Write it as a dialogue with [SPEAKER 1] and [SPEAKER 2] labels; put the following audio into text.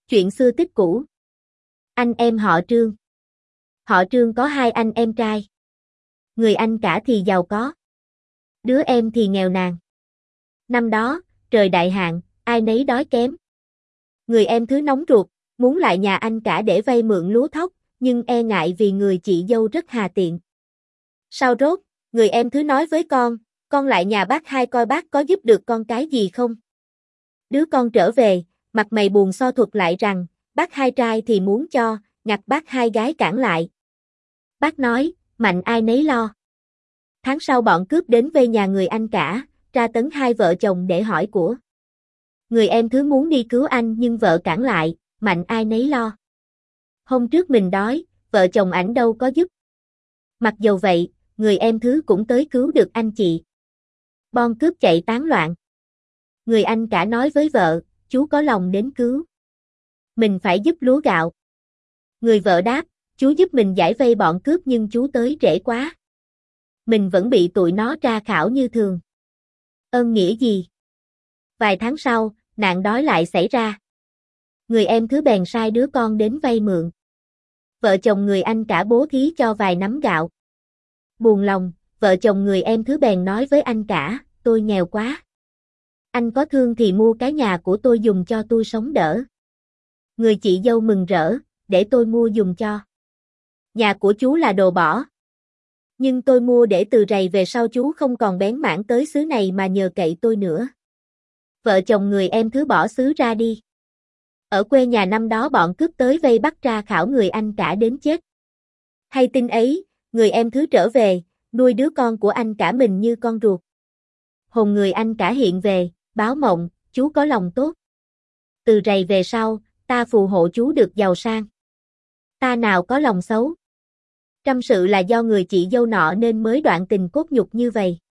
[SPEAKER 1] Chuyện xưa tích cũ. Anh em họ Trương. Họ Trương có 2 anh em trai. Người anh cả thì giàu có. Đứa em thì nghèo nàn. Năm đó, trời đại hạn, ai nấy đói kém. Người em thứ nóng ruột, muốn lại nhà anh cả để vay mượn lúa thóc, nhưng e ngại vì người chị dâu rất hà tiện. Sau rốt, người em thứ nói với con lại nhà bác hai coi bác có giúp được con cái gì không. Đứa con trở về, mặt mày buồn so thuật lại rằng, bác hai trai thì muốn cho, ngặt bác hai gái cản lại. Bác nói, mạnh ai nấy lo. Tháng sau bọn cướp đến vây nhà người anh cả, tra tấn 2 vợ chồng để hỏi của. Người em thứ muốn đi cứu anh nhưng vợ cản lại, mạnh ai nấy lo. Hôm trước mình đói, vợ chồng ảnh đâu có giúp. Mặc dầu vậy, người em thứ cũng tới cứu được anh chị. Bon cướp chạy tán loạn. Người anh cả nói với vợ, chú có lòng đến cứu. Mình phải giúp lúa gạo. Người vợ đáp, chú giúp mình giải vây bọn cướp nhưng chú tới trễ quá. Mình vẫn bị tụi nó tra khảo như thường. Ơn nghĩa gì? Vài tháng sau, nạn đói lại xảy ra. Người em thứ bèn sai đứa con đến vay mượn. Vợ chồng người anh cả bố thí cho vài nắm gạo. Buồn lòng, vợ chồng người em thứ bèn nói với anh cả, tôi nghèo quá. Anh có thương thì mua cái nhà của tôi dùng cho tôi sống đỡ. Người chị dâu mừng rỡ, để tôi mua dùng cho. Nhà của chú là đồ bỏ. Nhưng tôi mua để từ rày về sau chú không còn bén mảng tới xứ này mà nhờ cậy tôi nữa. Vợ chồng người em thứ bỏ xứ ra đi. Ở quê nhà năm đó bọn cướp tới vây bắt tra khảo người anh cả đến chết. Hay tin ấy, người em thứ trở về, nuôi đứa con của anh cả mình như con ruột. Hồn người anh cả hiện về, báo mộng, chú có lòng tốt. Từ rày về sau, ta phù hộ chú được giàu sang. Ta nào có lòng xấu. Trăm sự là do người chị dâu nọ nên mới đoạn tình cốt nhục như vậy.